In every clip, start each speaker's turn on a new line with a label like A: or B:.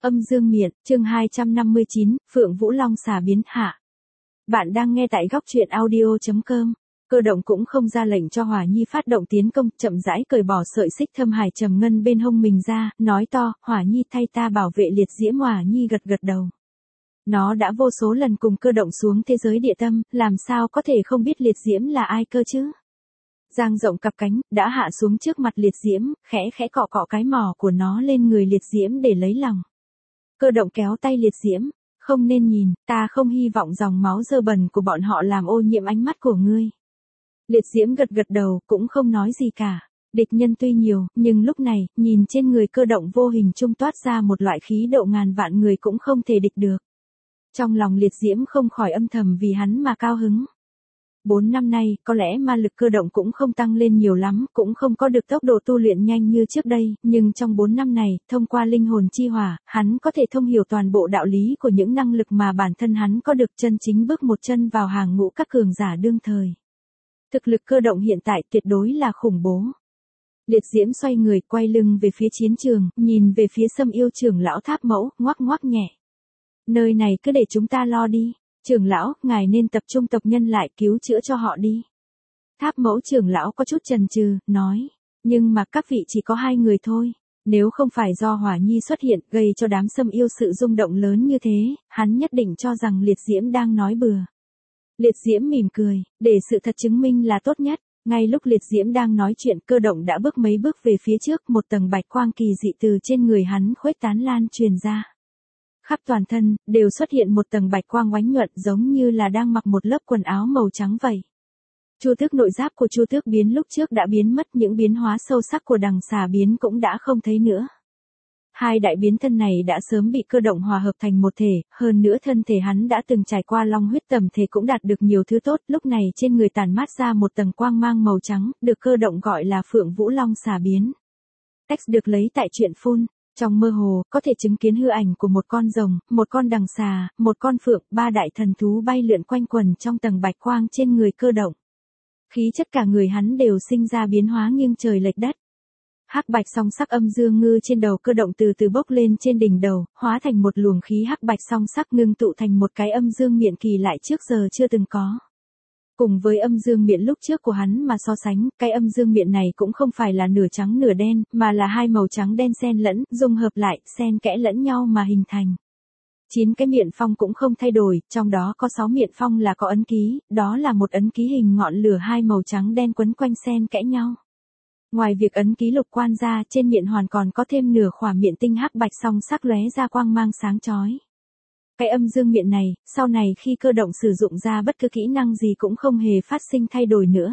A: Âm dương miện, chương 259, Phượng Vũ Long xà biến hạ. Bạn đang nghe tại góc truyện audio.com. Cơ động cũng không ra lệnh cho Hỏa Nhi phát động tiến công, chậm rãi cởi bỏ sợi xích thâm hải trầm ngân bên hông mình ra, nói to, Hỏa Nhi thay ta bảo vệ liệt diễm. Hỏa Nhi gật gật đầu. Nó đã vô số lần cùng cơ động xuống thế giới địa tâm, làm sao có thể không biết liệt diễm là ai cơ chứ? Dang rộng cặp cánh, đã hạ xuống trước mặt liệt diễm, khẽ khẽ cọ cọ cái mỏ của nó lên người liệt diễm để lấy lòng. Cơ động kéo tay liệt diễm, không nên nhìn, ta không hy vọng dòng máu dơ bẩn của bọn họ làm ô nhiễm ánh mắt của ngươi. Liệt diễm gật gật đầu, cũng không nói gì cả. Địch nhân tuy nhiều, nhưng lúc này, nhìn trên người cơ động vô hình trung toát ra một loại khí độ ngàn vạn người cũng không thể địch được. Trong lòng liệt diễm không khỏi âm thầm vì hắn mà cao hứng. 4 năm nay, có lẽ ma lực cơ động cũng không tăng lên nhiều lắm, cũng không có được tốc độ tu luyện nhanh như trước đây, nhưng trong 4 năm này, thông qua linh hồn chi hỏa, hắn có thể thông hiểu toàn bộ đạo lý của những năng lực mà bản thân hắn có được, chân chính bước một chân vào hàng ngũ các cường giả đương thời. Thực lực cơ động hiện tại tuyệt đối là khủng bố. Liệt diễm xoay người quay lưng về phía chiến trường, nhìn về phía Sâm Yêu trưởng lão Tháp Mẫu, ngoắc ngoắc nhẹ. Nơi này cứ để chúng ta lo đi. Trưởng lão, ngài nên tập trung tộc nhân lại cứu chữa cho họ đi. Tháp Mẫu trưởng lão có chút chần chừ, nói. Nhưng mà các vị chỉ có 2 người thôi. Nếu không phải do Hỏa Nhi xuất hiện gây cho đám Sâm Yêu sự rung động lớn như thế, hắn nhất định cho rằng liệt diễm đang nói bừa. Liệt diễm mỉm cười, để sự thật chứng minh là tốt nhất. Ngay lúc liệt diễm đang nói chuyện, cơ động đã bước mấy bước về phía trước, một tầng bạch quang kỳ dị từ trên người hắn khuếch tán lan truyền ra. Khắp toàn thân, đều xuất hiện một tầng bạch quang oánh nhuận giống như là đang mặc một lớp quần áo màu trắng vậy. Chu tước nội giáp của Chu tước biến lúc trước đã biến mất, những biến hóa sâu sắc của đằng xà biến cũng đã không thấy nữa. 2 đại biến thân này đã sớm bị cơ động hòa hợp thành một thể, hơn nữa thân thể hắn đã từng trải qua long huyết tầm thể cũng đạt được nhiều thứ tốt, lúc này trên người tản mát ra một tầng quang mang màu trắng, được cơ động gọi là Phượng Vũ Long xà biến. Text được lấy tại truyện Phun. Trong mơ hồ, có thể chứng kiến hư ảnh của một con rồng, một con đằng xà, một con phượng, 3 đại thần thú bay lượn quanh quần trong tầng bạch quang trên người cơ động. Khí chất cả người hắn đều sinh ra biến hóa nghiêng trời lệch đất. Hắc bạch song sắc âm dương ngư trên đầu cơ động từ từ bốc lên trên đỉnh đầu, hóa thành một luồng khí hắc bạch song sắc ngưng tụ thành một cái âm dương miện kỳ lạ trước giờ chưa từng có. Cùng với âm dương miện lúc trước của hắn mà so sánh, cái âm dương miện này cũng không phải là nửa trắng nửa đen, mà là 2 màu trắng đen xen lẫn, dung hợp lại, xen kẽ lẫn nhau mà hình thành. 9 cái miện phong cũng không thay đổi, trong đó có 6 miện phong là có ấn ký, đó là một ấn ký hình ngọn lửa 2 màu trắng đen quấn quanh xen kẽ nhau. Ngoài việc ấn ký lục quan ra, trên miện hoàn còn có thêm nửa khỏa miện tinh hắc bạch song sắc lóe ra quang mang sáng chói. Cái âm dương miện này, sau này khi cơ động sử dụng ra bất cứ kỹ năng gì cũng không hề phát sinh thay đổi nữa.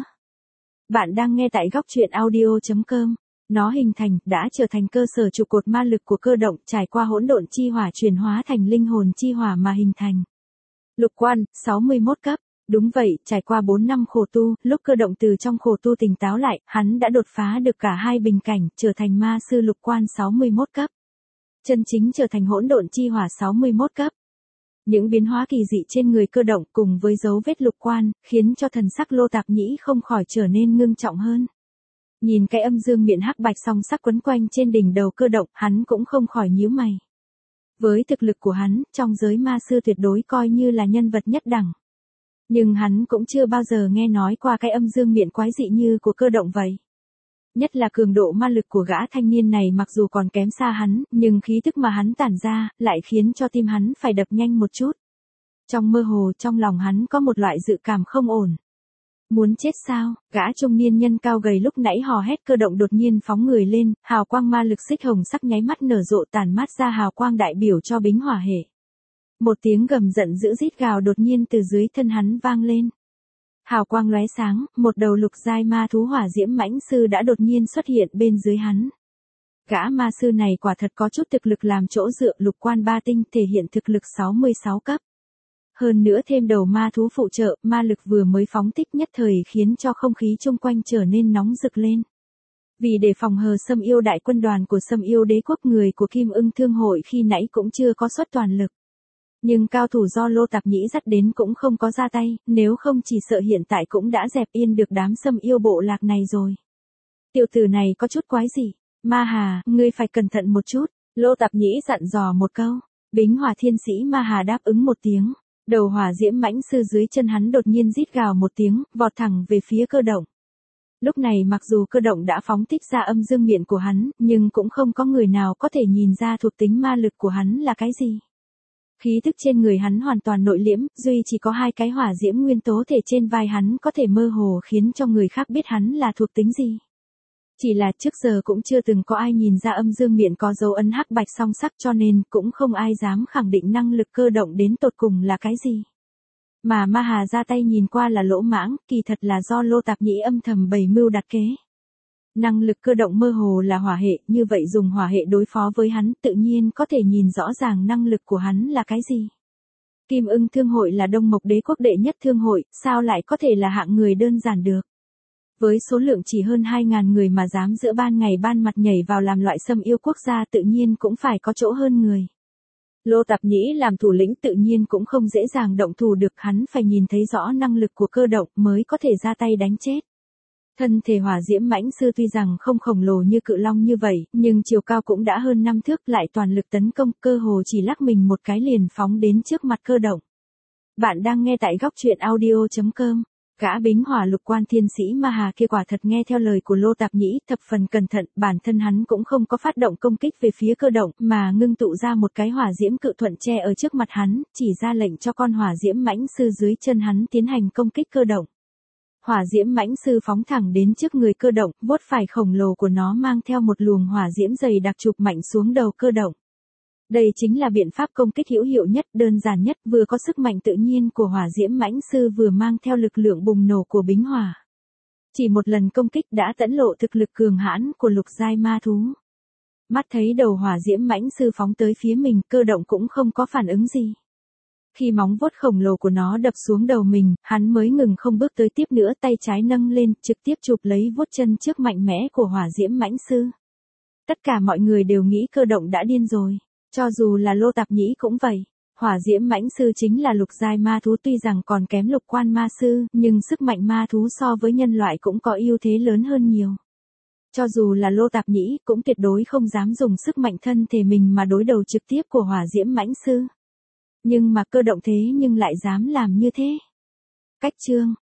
A: Bạn đang nghe tại góc truyện audio.com. Nó hình thành, đã trở thành cơ sở trụ cột ma lực của cơ động, trải qua hỗn độn chi hỏa chuyển hóa thành linh hồn chi hỏa mà hình thành. Lục quan, 61 cấp. Đúng vậy, trải qua 4 năm khổ tu, lúc cơ động từ trong khổ tu tỉnh táo lại, hắn đã đột phá được cả 2 bình cảnh, trở thành ma sư lục quan 61 cấp. Chân chính trở thành hỗn độn chi hỏa 61 cấp. Những biến hóa kỳ dị trên người cơ động cùng với dấu vết lục quan, khiến cho thần sắc Lô Tạp Nhĩ không khỏi trở nên ngưng trọng hơn. Nhìn cái âm dương miện hắc bạch song sắc quấn quanh trên đỉnh đầu cơ động, hắn cũng không khỏi nhíu mày. Với thực lực của hắn, trong giới ma sư tuyệt đối coi như là nhân vật nhất đẳng. Nhưng hắn cũng chưa bao giờ nghe nói qua cái âm dương miện quái dị như của cơ động vậy. Nhất là cường độ ma lực của gã thanh niên này mặc dù còn kém xa hắn, nhưng khí tức mà hắn tản ra, lại khiến cho tim hắn phải đập nhanh một chút. Trong mơ hồ, trong lòng hắn có một loại dự cảm không ổn. Muốn chết sao? Gã trung niên nhân cao gầy lúc nãy hò hét cơ động đột nhiên phóng người lên, hào quang ma lực xích hồng sắc nháy mắt nở rộ tản mát ra hào quang đại biểu cho bính hỏa hệ. Một tiếng gầm giận dữ rít gào đột nhiên từ dưới thân hắn vang lên. Hào quang lóe sáng, một đầu lục giai ma thú hỏa diễm mãnh sư đã đột nhiên xuất hiện bên dưới hắn. Gã ma sư này quả thật có chút thực lực làm chỗ dựa, lục quan 3 tinh thể hiện thực lực 66 cấp. Hơn nữa thêm đầu ma thú phụ trợ, ma lực vừa mới phóng thích nhất thời khiến cho không khí chung quanh trở nên nóng rực lên. Vì để phòng hờ Sâm Yêu đại quân đoàn của Sâm Yêu đế quốc, người của Kim Ưng Thương hội khi nãy cũng chưa có xuất toàn lực. Nhưng cao thủ do Lô Tạp Nhĩ dắt đến cũng không có ra tay, nếu không chỉ sợ hiện tại cũng đã dẹp yên được đám Sâm Yêu bộ lạc này rồi. Tiểu tử này có chút quái gì? Ma Hà, ngươi phải cẩn thận một chút. Lô Tạp Nhĩ dặn dò một câu. Bính Hỏa Thiên Sĩ Ma Hà đáp ứng một tiếng. Đầu hỏa diễm mãnh sư dưới chân hắn đột nhiên rít gào một tiếng, vọt thẳng về phía Cơ Động. Lúc này mặc dù Cơ Động đã phóng thích ra âm dương miện của hắn, nhưng cũng không có người nào có thể nhìn ra thuộc tính ma lực của hắn là cái gì. Khí tức trên người hắn hoàn toàn nội liễm, duy chỉ có 2 cái hỏa diễm nguyên tố thể trên vai hắn có thể mơ hồ khiến cho người khác biết hắn là thuộc tính gì. Chỉ là trước giờ cũng chưa từng có ai nhìn ra âm dương miện có dấu ấn hắc bạch song sắc, cho nên cũng không ai dám khẳng định năng lực Cơ Động đến tột cùng là cái gì. Mà Ma Hà ra tay nhìn qua là lỗ mãng, kỳ thật là do Lô Tạp Nhĩ âm thầm bày mưu đặt kế. Năng lực Cơ Động mơ hồ là hỏa hệ, như vậy dùng hỏa hệ đối phó với hắn tự nhiên có thể nhìn rõ ràng năng lực của hắn là cái gì. Kim Ưng Thương hội là Đông Mộc Đế quốc đệ nhất thương hội, sao lại có thể là hạng người đơn giản được. Với số lượng chỉ hơn 2.000 người mà dám giữa ban ngày ban mặt nhảy vào làm loại xâm yêu quốc gia tự nhiên cũng phải có chỗ hơn người. Lô Tạp Nhĩ làm thủ lĩnh tự nhiên cũng không dễ dàng động thủ được, hắn phải nhìn thấy rõ năng lực của Cơ Động mới có thể ra tay đánh chết. Thân thể hỏa diễm mãnh sư tuy rằng không khổng lồ như cự long như vậy, nhưng chiều cao cũng đã hơn 5 thước, lại toàn lực tấn công, cơ hồ chỉ lắc mình một cái liền phóng đến trước mặt Cơ Động. Bạn đang nghe tại góc truyện audio.com. Gã Bính Hỏa Lục Quan Thiên Sĩ Ma Hà kia quả thật nghe theo lời của Lô Tạp Nhĩ, thập phần cẩn thận, bản thân hắn cũng không có phát động công kích về phía Cơ Động, mà ngưng tụ ra một cái hỏa diễm cự thuận che ở trước mặt hắn, chỉ ra lệnh cho con hỏa diễm mãnh sư dưới chân hắn tiến hành công kích Cơ Động. Hỏa diễm mãnh sư phóng thẳng đến trước người Cơ Động, vuốt phải khổng lồ của nó mang theo một luồng hỏa diễm dày đặc chụp mạnh xuống đầu Cơ Động. Đây chính là biện pháp công kích hữu hiệu nhất, đơn giản nhất, vừa có sức mạnh tự nhiên của hỏa diễm mãnh sư vừa mang theo lực lượng bùng nổ của bính hỏa. Chỉ một lần công kích đã tẫn lộ thực lực cường hãn của lục giai ma thú. Mắt thấy đầu hỏa diễm mãnh sư phóng tới phía mình, Cơ Động cũng không có phản ứng gì. Khi móng vuốt khổng lồ của nó đập xuống đầu mình, hắn mới ngừng không bước tới tiếp nữa, tay trái nâng lên, trực tiếp chụp lấy vuốt chân trước mạnh mẽ của hỏa diễm mãnh sư. Tất cả mọi người đều nghĩ Cơ Động đã điên rồi. Cho dù là Lô Tạp Nhĩ cũng vậy. Hỏa diễm mãnh sư chính là lục giai ma thú, tuy rằng còn kém lục quan ma sư, nhưng sức mạnh ma thú so với nhân loại cũng có ưu thế lớn hơn nhiều. Cho dù là Lô Tạp Nhĩ cũng tuyệt đối không dám dùng sức mạnh thân thể mình mà đối đầu trực tiếp của hỏa diễm mãnh sư. Nhưng mà Cơ Động thế nhưng lại dám làm như thế. Cách chương